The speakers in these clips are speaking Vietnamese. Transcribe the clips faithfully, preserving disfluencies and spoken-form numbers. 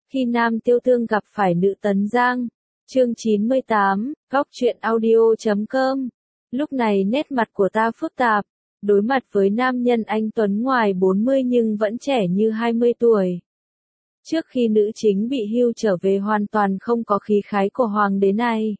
Khi nam tiêu tương gặp phải nữ tấn giang. Chương chín mươi tám, góc truyện audio chấm com. Lúc này nét mặt của ta phức tạp, đối mặt với nam nhân anh tuấn ngoài bốn mươi nhưng vẫn trẻ như hai mươi tuổi. Trước khi nữ chính bị hưu trở về hoàn toàn không có khí khái của hoàng đế này.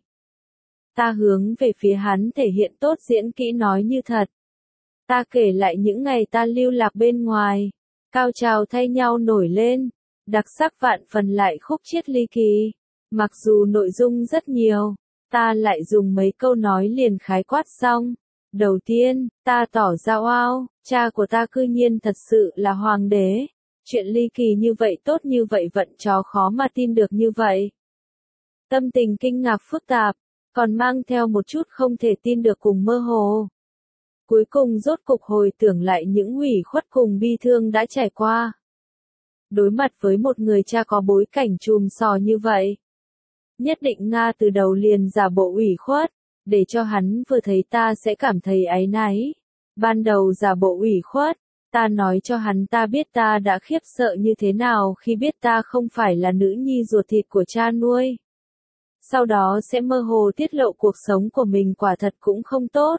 Ta hướng về phía hắn thể hiện tốt diễn kỹ nói như thật. Ta kể lại những ngày ta lưu lạc bên ngoài, cao trào thay nhau nổi lên, đặc sắc vạn phần lại khúc chiết ly kỳ. Mặc dù nội dung rất nhiều, ta lại dùng mấy câu nói liền khái quát xong. Đầu tiên, ta tỏ ra oao, cha của ta cư nhiên thật sự là hoàng đế. Chuyện ly kỳ như vậy tốt như vậy vận chó khó mà tin được như vậy. Tâm tình kinh ngạc phức tạp, còn mang theo một chút không thể tin được cùng mơ hồ. Cuối cùng rốt cục hồi tưởng lại những ủy khuất cùng bi thương đã trải qua. Đối mặt với một người cha có bối cảnh chùm sò như vậy. Nhất định Nga từ đầu liền giả bộ ủy khuất, để cho hắn vừa thấy ta sẽ cảm thấy áy náy. Ban đầu giả bộ ủy khuất, ta nói cho hắn ta biết ta đã khiếp sợ như thế nào khi biết ta không phải là nữ nhi ruột thịt của cha nuôi. Sau đó sẽ mơ hồ tiết lộ cuộc sống của mình quả thật cũng không tốt.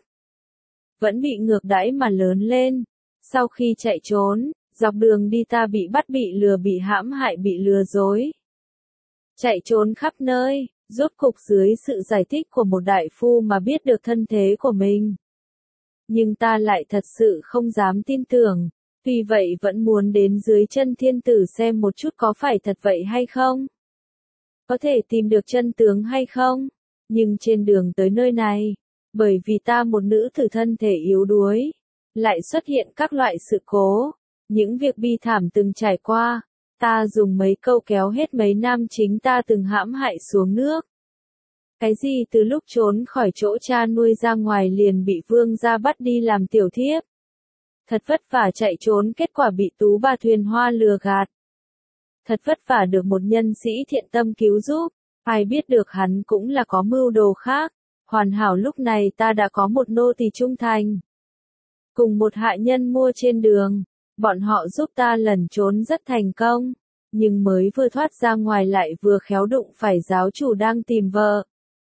Vẫn bị ngược đãi mà lớn lên. Sau khi chạy trốn, dọc đường đi ta bị bắt bị lừa bị hãm hại bị lừa dối. Chạy trốn khắp nơi, rốt cục dưới sự giải thích của một đại phu mà biết được thân thế của mình. Nhưng ta lại thật sự không dám tin tưởng, vì vậy vẫn muốn đến dưới chân thiên tử xem một chút có phải thật vậy hay không. Có thể tìm được chân tướng hay không, nhưng trên đường tới nơi này, bởi vì ta một nữ tử thân thể yếu đuối, lại xuất hiện các loại sự cố, những việc bi thảm từng trải qua. Ta dùng mấy câu kéo hết mấy nam chính ta từng hãm hại xuống nước. Cái gì từ lúc trốn khỏi chỗ cha nuôi ra ngoài liền bị vương gia bắt đi làm tiểu thiếp. Thật vất vả chạy trốn kết quả bị tú bà thuyền hoa lừa gạt. Thật vất vả được một nhân sĩ thiện tâm cứu giúp, ai biết được hắn cũng là có mưu đồ khác. Hoàn hảo lúc này ta đã có một nô tỳ trung thành. Cùng một hạ nhân mua trên đường. Bọn họ giúp ta lẩn trốn rất thành công, nhưng mới vừa thoát ra ngoài lại vừa khéo đụng phải giáo chủ đang tìm vợ.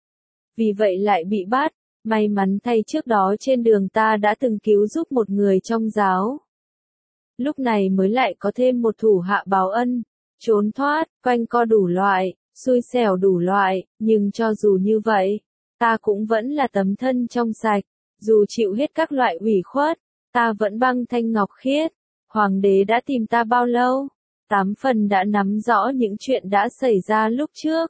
Vì vậy lại bị bắt, may mắn thay trước đó trên đường ta đã từng cứu giúp một người trong giáo. Lúc này mới lại có thêm một thủ hạ báo ân, trốn thoát, quanh co đủ loại, xui xẻo đủ loại, nhưng cho dù như vậy, ta cũng vẫn là tấm thân trong sạch, dù chịu hết các loại ủy khuất, ta vẫn băng thanh ngọc khiết. Hoàng đế đã tìm ta bao lâu? Tám phần đã nắm rõ những chuyện đã xảy ra lúc trước.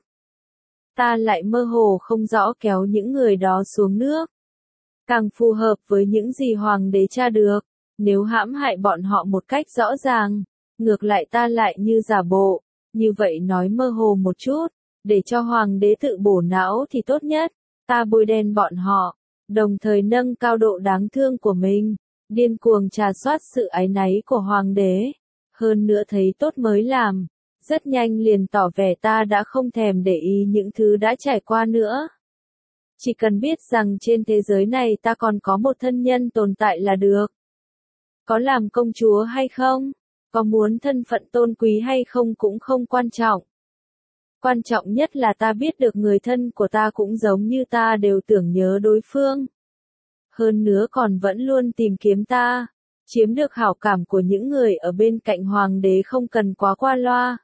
Ta lại mơ hồ không rõ kéo những người đó xuống nước. Càng phù hợp với những gì hoàng đế tra được, nếu hãm hại bọn họ một cách rõ ràng, ngược lại ta lại như giả bộ, như vậy nói mơ hồ một chút, để cho hoàng đế tự bổ não thì tốt nhất, ta bôi đen bọn họ, đồng thời nâng cao độ đáng thương của mình. Điên cuồng trà soát sự áy náy của hoàng đế, hơn nữa thấy tốt mới làm, rất nhanh liền tỏ vẻ ta đã không thèm để ý những thứ đã trải qua nữa. Chỉ cần biết rằng trên thế giới này ta còn có một thân nhân tồn tại là được. Có làm công chúa hay không, có muốn thân phận tôn quý hay không cũng không quan trọng. Quan trọng nhất là ta biết được người thân của ta cũng giống như ta đều tưởng nhớ đối phương. Hơn nữa còn vẫn luôn tìm kiếm ta, chiếm được hảo cảm của những người ở bên cạnh hoàng đế không cần quá qua loa.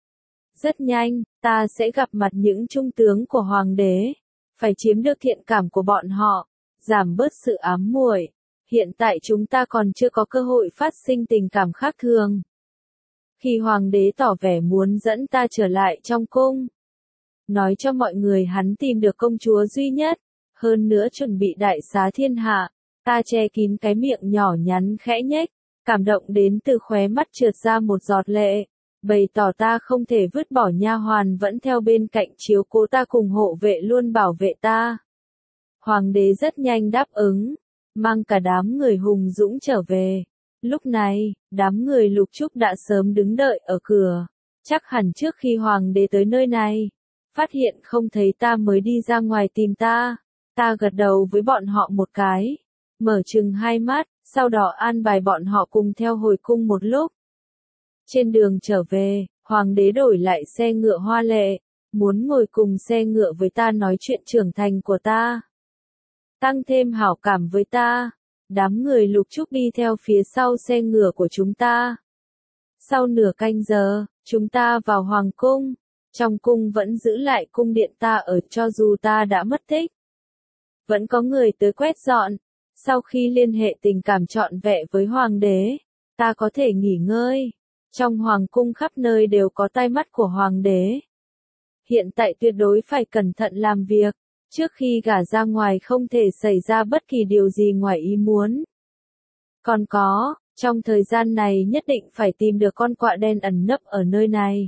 Rất nhanh, ta sẽ gặp mặt những trung tướng của hoàng đế, phải chiếm được thiện cảm của bọn họ, giảm bớt sự ám muội. Hiện tại chúng ta còn chưa có cơ hội phát sinh tình cảm khác thường. Khi hoàng đế tỏ vẻ muốn dẫn ta trở lại trong cung, nói cho mọi người hắn tìm được công chúa duy nhất. Hơn nữa chuẩn bị đại xá thiên hạ, ta che kín cái miệng nhỏ nhắn khẽ nhếch, cảm động đến từ khóe mắt trượt ra một giọt lệ, bày tỏ ta không thể vứt bỏ nha hoàn vẫn theo bên cạnh chiếu cố ta cùng hộ vệ luôn bảo vệ ta. Hoàng đế rất nhanh đáp ứng, mang cả đám người hùng dũng trở về. Lúc này, đám người Lục Trúc đã sớm đứng đợi ở cửa, chắc hẳn trước khi hoàng đế tới nơi này, phát hiện không thấy ta mới đi ra ngoài tìm ta. Ta gật đầu với bọn họ một cái, mở chừng hai mắt, sau đó an bài bọn họ cùng theo hồi cung một lúc. Trên đường trở về, Hoàng đế đổi lại xe ngựa hoa lệ, muốn ngồi cùng xe ngựa với ta nói chuyện trưởng thành của ta. Tăng thêm hảo cảm với ta. Đám người Lục Trúc đi theo phía sau xe ngựa của chúng ta. Sau nửa canh giờ, chúng ta vào hoàng cung. Trong cung vẫn giữ lại cung điện ta ở cho dù ta đã mất tích. Vẫn có người tới quét dọn. Sau khi liên hệ tình cảm trọn vẹn với hoàng đế, ta có thể nghỉ ngơi. Trong hoàng cung khắp nơi đều có tai mắt của hoàng đế. Hiện tại tuyệt đối phải cẩn thận làm việc. Trước khi gả ra ngoài không thể xảy ra bất kỳ điều gì ngoài ý muốn. Còn có, trong thời gian này nhất định phải tìm được con quạ đen ẩn nấp ở nơi này.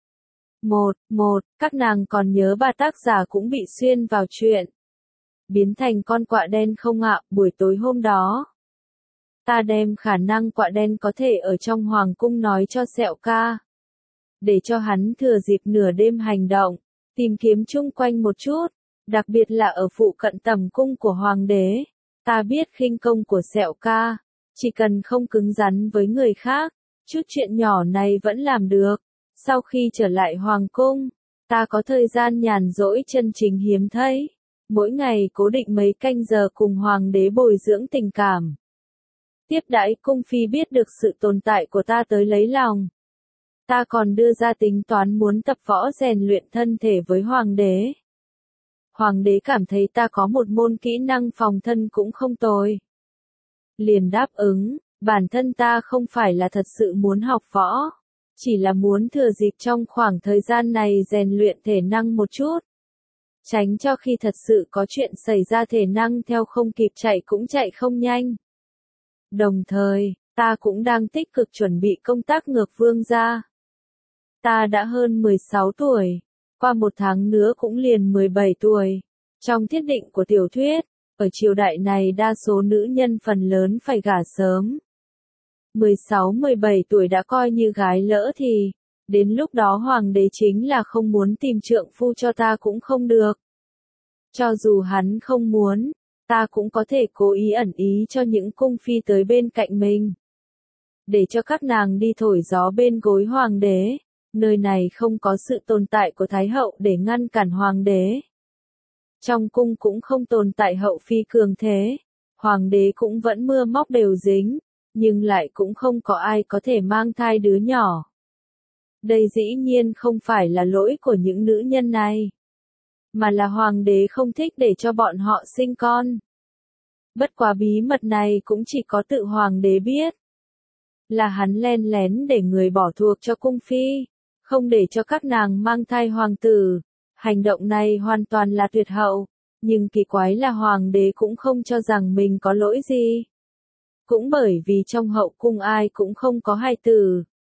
Một, một, các nàng còn nhớ ba tác giả cũng bị xuyên vào chuyện. Biến thành con quạ đen không ạ, buổi tối hôm đó. Ta đem khả năng quạ đen có thể ở trong hoàng cung nói cho Sẹo Ca. Để cho hắn thừa dịp nửa đêm hành động, tìm kiếm chung quanh một chút. Đặc biệt là ở phụ cận tầm cung của hoàng đế. Ta biết khinh công của Sẹo Ca. Chỉ cần không cứng rắn với người khác, chút chuyện nhỏ này vẫn làm được. Sau khi trở lại hoàng cung, ta có thời gian nhàn rỗi chân chính hiếm thấy. Mỗi ngày cố định mấy canh giờ cùng hoàng đế bồi dưỡng tình cảm. Tiếp đãi cung phi biết được sự tồn tại của ta tới lấy lòng. Ta còn đưa ra tính toán muốn tập võ rèn luyện thân thể với hoàng đế. Hoàng đế cảm thấy ta có một môn kỹ năng phòng thân cũng không tồi. Liền đáp ứng, bản thân ta không phải là thật sự muốn học võ. Chỉ là muốn thừa dịp trong khoảng thời gian này rèn luyện thể năng một chút. Tránh cho khi thật sự có chuyện xảy ra thể năng theo không kịp chạy cũng chạy không nhanh. Đồng thời, ta cũng đang tích cực chuẩn bị công tác ngược vương gia. Ta đã hơn mười sáu tuổi. Qua một tháng nữa cũng liền mười bảy tuổi. Trong thiết định của tiểu thuyết, ở triều đại này đa số nữ nhân phần lớn phải gả sớm. mười sáu mười bảy tuổi đã coi như gái lỡ thì, đến lúc đó hoàng đế chính là không muốn tìm trượng phu cho ta cũng không được. Cho dù hắn không muốn, ta cũng có thể cố ý ẩn ý cho những cung phi tới bên cạnh mình. Để cho các nàng đi thổi gió bên gối hoàng đế. Nơi này không có sự tồn tại của Thái hậu để ngăn cản hoàng đế. Trong cung cũng không tồn tại hậu phi cường thế. Hoàng đế cũng vẫn mưa móc đều dính, nhưng lại cũng không có ai có thể mang thai đứa nhỏ. Đây dĩ nhiên không phải là lỗi của những nữ nhân này, mà là hoàng đế không thích để cho bọn họ sinh con. Bất quá bí mật này cũng chỉ có tự hoàng đế biết. Là hắn len lén để người bỏ thuộc cho cung phi. Không để cho các nàng mang thai hoàng tử. Hành động này hoàn toàn là tuyệt hậu. Nhưng kỳ quái là hoàng đế cũng không cho rằng mình có lỗi gì. Cũng bởi vì trong hậu cung ai cũng không có hài tử.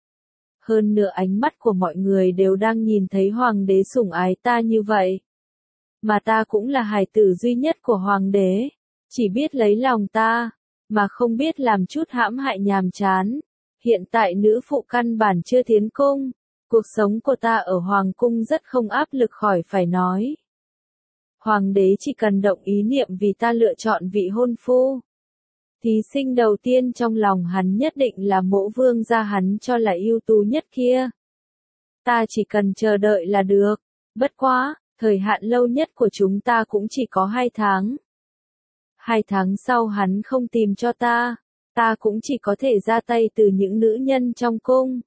Hơn nữa ánh mắt của mọi người đều đang nhìn thấy hoàng đế sủng ái ta như vậy. Mà ta cũng là hài tử duy nhất của hoàng đế. Chỉ biết lấy lòng ta, mà không biết làm chút hãm hại nhàm chán. Hiện tại nữ phụ căn bản chưa tiến cung. Cuộc sống của ta ở hoàng cung rất không áp lực khỏi phải nói. Hoàng đế chỉ cần động ý niệm vì ta lựa chọn vị hôn phu. Thí sinh đầu tiên trong lòng hắn nhất định là mỗ vương gia hắn cho là ưu tú nhất kia. Ta chỉ cần chờ đợi là được. Bất quá, thời hạn lâu nhất của chúng ta cũng chỉ có hai tháng. Hai tháng sau hắn không tìm cho ta, ta cũng chỉ có thể ra tay từ những nữ nhân trong cung.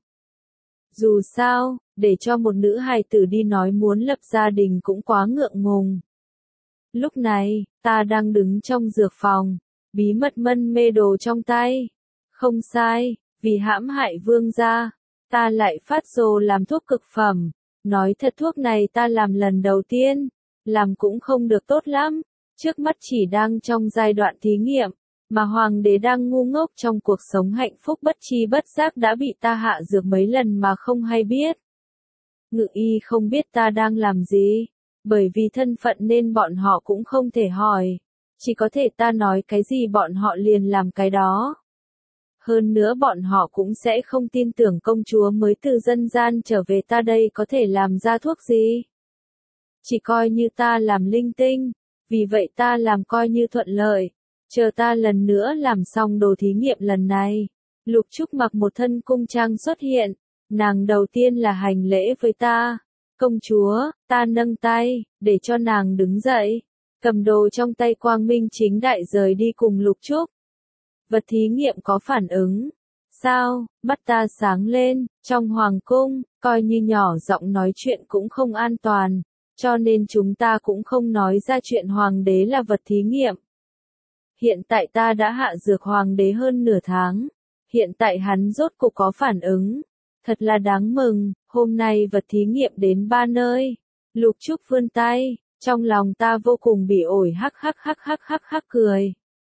Dù sao, để cho một nữ hài tử đi nói muốn lập gia đình cũng quá ngượng ngùng. Lúc này, ta đang đứng trong dược phòng, bí mật mân mê đồ trong tay. Không sai, vì hãm hại vương gia, ta lại phát rồ làm thuốc cực phẩm. Nói thật thuốc này ta làm lần đầu tiên, làm cũng không được tốt lắm. Trước mắt chỉ đang trong giai đoạn thí nghiệm, mà hoàng đế đang ngu ngốc trong cuộc sống hạnh phúc bất chi bất giác đã bị ta hạ dược mấy lần mà không hay biết. Ngự y không biết ta đang làm gì, bởi vì thân phận nên bọn họ cũng không thể hỏi, chỉ có thể ta nói cái gì bọn họ liền làm cái đó. Hơn nữa bọn họ cũng sẽ không tin tưởng công chúa mới từ dân gian trở về ta đây có thể làm ra thuốc gì. Chỉ coi như ta làm linh tinh, vì vậy ta làm coi như thuận lợi. Chờ ta lần nữa làm xong đồ thí nghiệm lần này. Lục Trúc mặc một thân cung trang xuất hiện, Nàng đầu tiên là hành lễ với ta. Công chúa, ta nâng tay, để cho nàng đứng dậy. Cầm đồ trong tay quang minh chính đại rời đi cùng Lục Trúc. Vật thí nghiệm có phản ứng. Sao, mắt ta sáng lên, trong hoàng cung, coi như nhỏ giọng nói chuyện cũng không an toàn, cho nên chúng ta cũng không nói ra chuyện hoàng đế là vật thí nghiệm. Hiện tại ta đã hạ dược hoàng đế hơn nửa tháng, hiện tại hắn rốt cục có phản ứng, thật là đáng mừng, hôm nay vật thí nghiệm đến ba nơi. Lục Trúc vươn tay, trong lòng ta vô cùng bị ổi hắc hắc hắc hắc hắc hắc cười.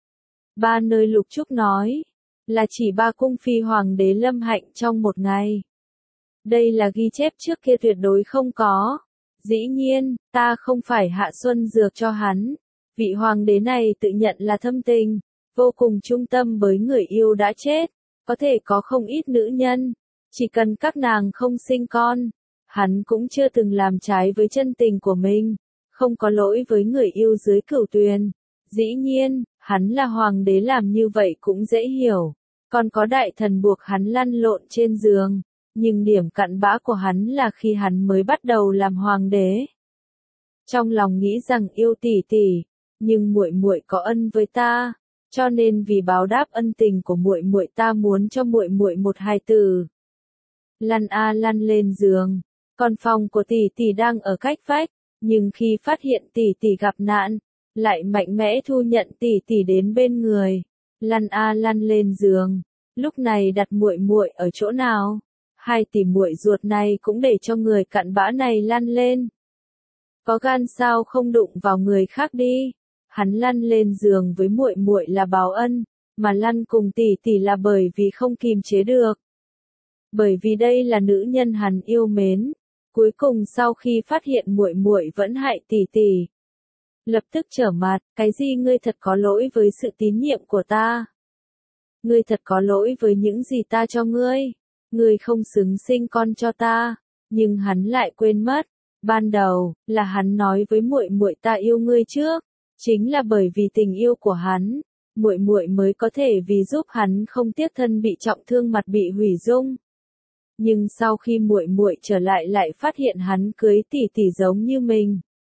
Ba nơi Lục Trúc nói, là chỉ ba cung phi hoàng đế lâm hạnh trong một ngày. Đây là ghi chép trước kia tuyệt đối không có. Dĩ nhiên, ta không phải hạ xuân dược cho hắn. Vị hoàng đế này tự nhận là thâm tình, vô cùng trung tâm với người yêu đã chết. Có thể có không ít nữ nhân, chỉ cần các nàng không sinh con. Hắn cũng chưa từng làm trái với chân tình của mình, không có lỗi với người yêu dưới cửu tuyền. Dĩ nhiên, hắn là hoàng đế làm như vậy cũng dễ hiểu. Còn có đại thần buộc hắn lăn lộn trên giường. Nhưng điểm cặn bã của hắn là khi hắn mới bắt đầu làm hoàng đế. Trong lòng nghĩ rằng yêu tỷ tỷ, nhưng muội muội có ân với ta, cho nên vì báo đáp ân tình của muội muội ta muốn cho muội muội một hài tử. Lăn a lăn lên giường, còn phòng của tỷ tỷ đang ở cách vách, nhưng khi phát hiện tỷ tỷ gặp nạn, lại mạnh mẽ thu nhận tỷ tỷ đến bên người. Lăn a lăn lên giường, lúc này đặt muội muội ở chỗ nào? Hai tỷ muội ruột này cũng để cho người cặn bã này lăn lên. Có gan sao không đụng vào người khác đi? Hắn lăn lên giường với muội muội là báo ân, mà lăn cùng tỷ tỷ là bởi vì không kìm chế được. Bởi vì đây là nữ nhân hắn yêu mến. Cuối cùng sau khi phát hiện muội muội vẫn hại tỷ tỷ, lập tức trở mặt, cái gì ngươi thật có lỗi với sự tín nhiệm của ta. Ngươi thật có lỗi với những gì ta cho ngươi. Ngươi không xứng sinh con cho ta, nhưng hắn lại quên mất, ban đầu là hắn nói với muội muội ta yêu ngươi trước, chính là bởi vì tình yêu của hắn, muội muội mới có thể vì giúp hắn không tiếc thân bị trọng thương mặt bị hủy dung. Nhưng sau khi muội muội trở lại lại phát hiện hắn cưới tỷ tỷ giống như mình,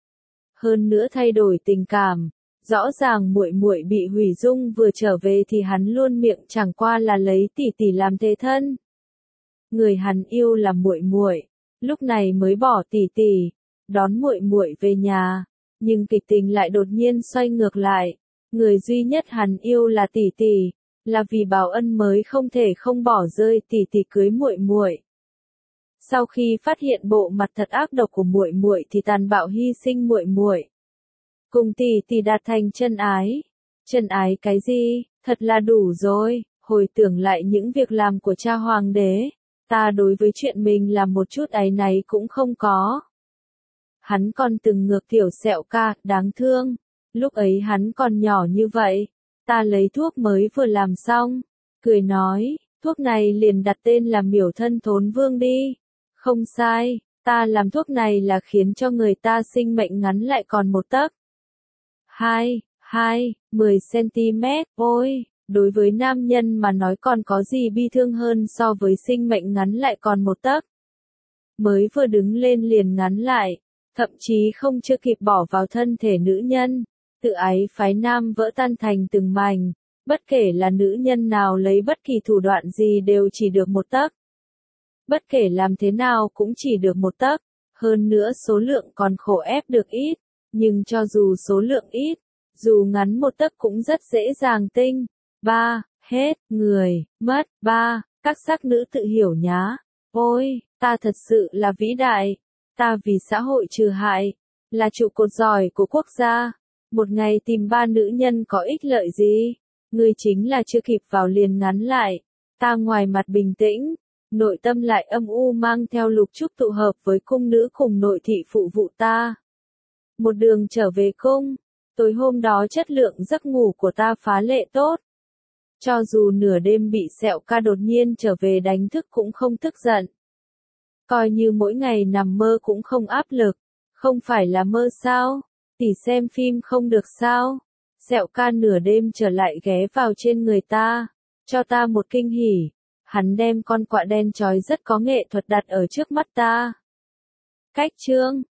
hơn nữa thay đổi tình cảm. Rõ ràng muội muội bị hủy dung vừa trở về thì hắn luôn miệng chẳng qua là lấy tỷ tỷ làm thế thân. Người hắn yêu là muội muội, lúc này mới bỏ tỷ tỷ, đón muội muội về nhà, nhưng kịch tình lại đột nhiên xoay ngược lại, người duy nhất hắn yêu là tỷ tỷ, là vì báo ân mới không thể không bỏ rơi tỷ tỷ cưới muội muội. Sau khi phát hiện bộ mặt thật ác độc của muội muội thì tàn bạo hy sinh muội muội. Cùng tỷ tỷ đạt thành chân ái. Chân ái cái gì? Thật là đủ rồi, hồi tưởng lại những việc làm của cha hoàng đế. Ta đối với chuyện mình làm một chút áy náy cũng không có. Hắn còn từng ngược tiểu sẹo ca, đáng thương. Lúc ấy hắn còn nhỏ như vậy. Ta lấy thuốc mới vừa làm xong. Cười nói, thuốc này liền đặt tên là miểu thân thốn vương đi. Không sai, ta làm thuốc này là khiến cho người ta sinh mệnh ngắn lại còn một tấc. Hai, hai, mười xăng-ti-mét, ôi. Đối với nam nhân mà nói còn có gì bi thương hơn so với sinh mệnh ngắn lại còn một tấc. Mới vừa đứng lên liền ngắn lại, thậm chí không chưa kịp bỏ vào thân thể nữ nhân, tự ái phái nam vỡ tan thành từng mảnh, bất kể là nữ nhân nào lấy bất kỳ thủ đoạn gì đều chỉ được một tấc. Bất kể làm thế nào cũng chỉ được một tấc, hơn nữa số lượng còn khổ ép được ít, nhưng cho dù số lượng ít, dù ngắn một tấc cũng rất dễ dàng tinh. Ba, hết, người, mất, ba, các sắc nữ tự hiểu nhá. Ôi, ta thật sự là vĩ đại, ta vì xã hội trừ hại, là trụ cột giỏi của quốc gia. Một ngày tìm ba nữ nhân có ích lợi gì? Ngươi chính là chưa kịp vào liền ngắn lại. Ta ngoài mặt bình tĩnh, nội tâm lại âm u mang theo Lục Trúc tụ hợp với cung nữ cùng nội thị phụ vụ ta. Một đường trở về cung, tối hôm đó chất lượng giấc ngủ của ta phá lệ tốt. Cho dù nửa đêm bị sẹo ca đột nhiên trở về đánh thức cũng không tức giận. Coi như mỗi ngày nằm mơ cũng không áp lực, không phải là mơ sao, tỷ xem phim không được sao. Sẹo ca nửa đêm trở lại ghé vào trên người ta, cho ta một kinh hỉ. hắn đem con quạ đen trói rất có nghệ thuật đặt ở trước mắt ta. Cách chương